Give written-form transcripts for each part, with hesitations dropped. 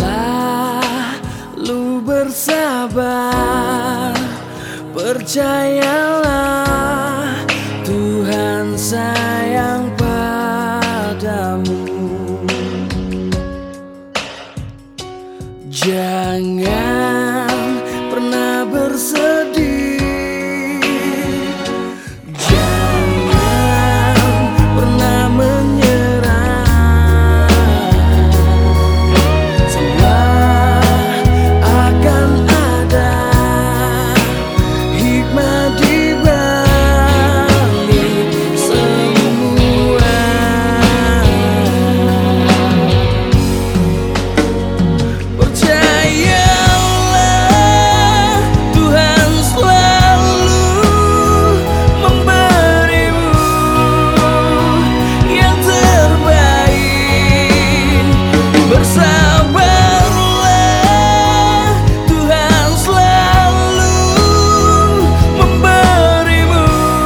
Selalu bersabar, percayalah Tuhan sayang padamu. Jangan pernah bersedih, jangan pernah menyerah. Semua akan ada hikmah di balik semua. Percayalah Tuhan selalu memberimu yang terbaik. Bersabarlah, Tuhan selalu memberimu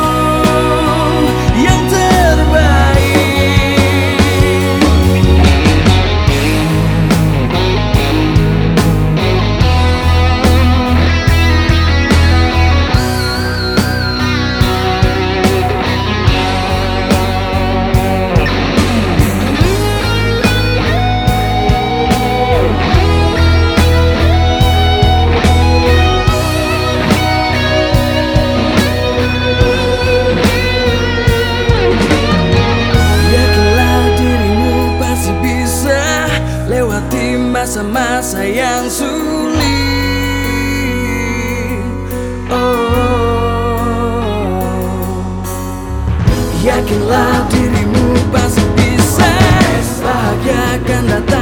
yang terbaik. Yakinlah dirimu pasti bisa lewati masa-masa yang sulit. Yakinlah dirimu pasti bisa, bahagia akan datang.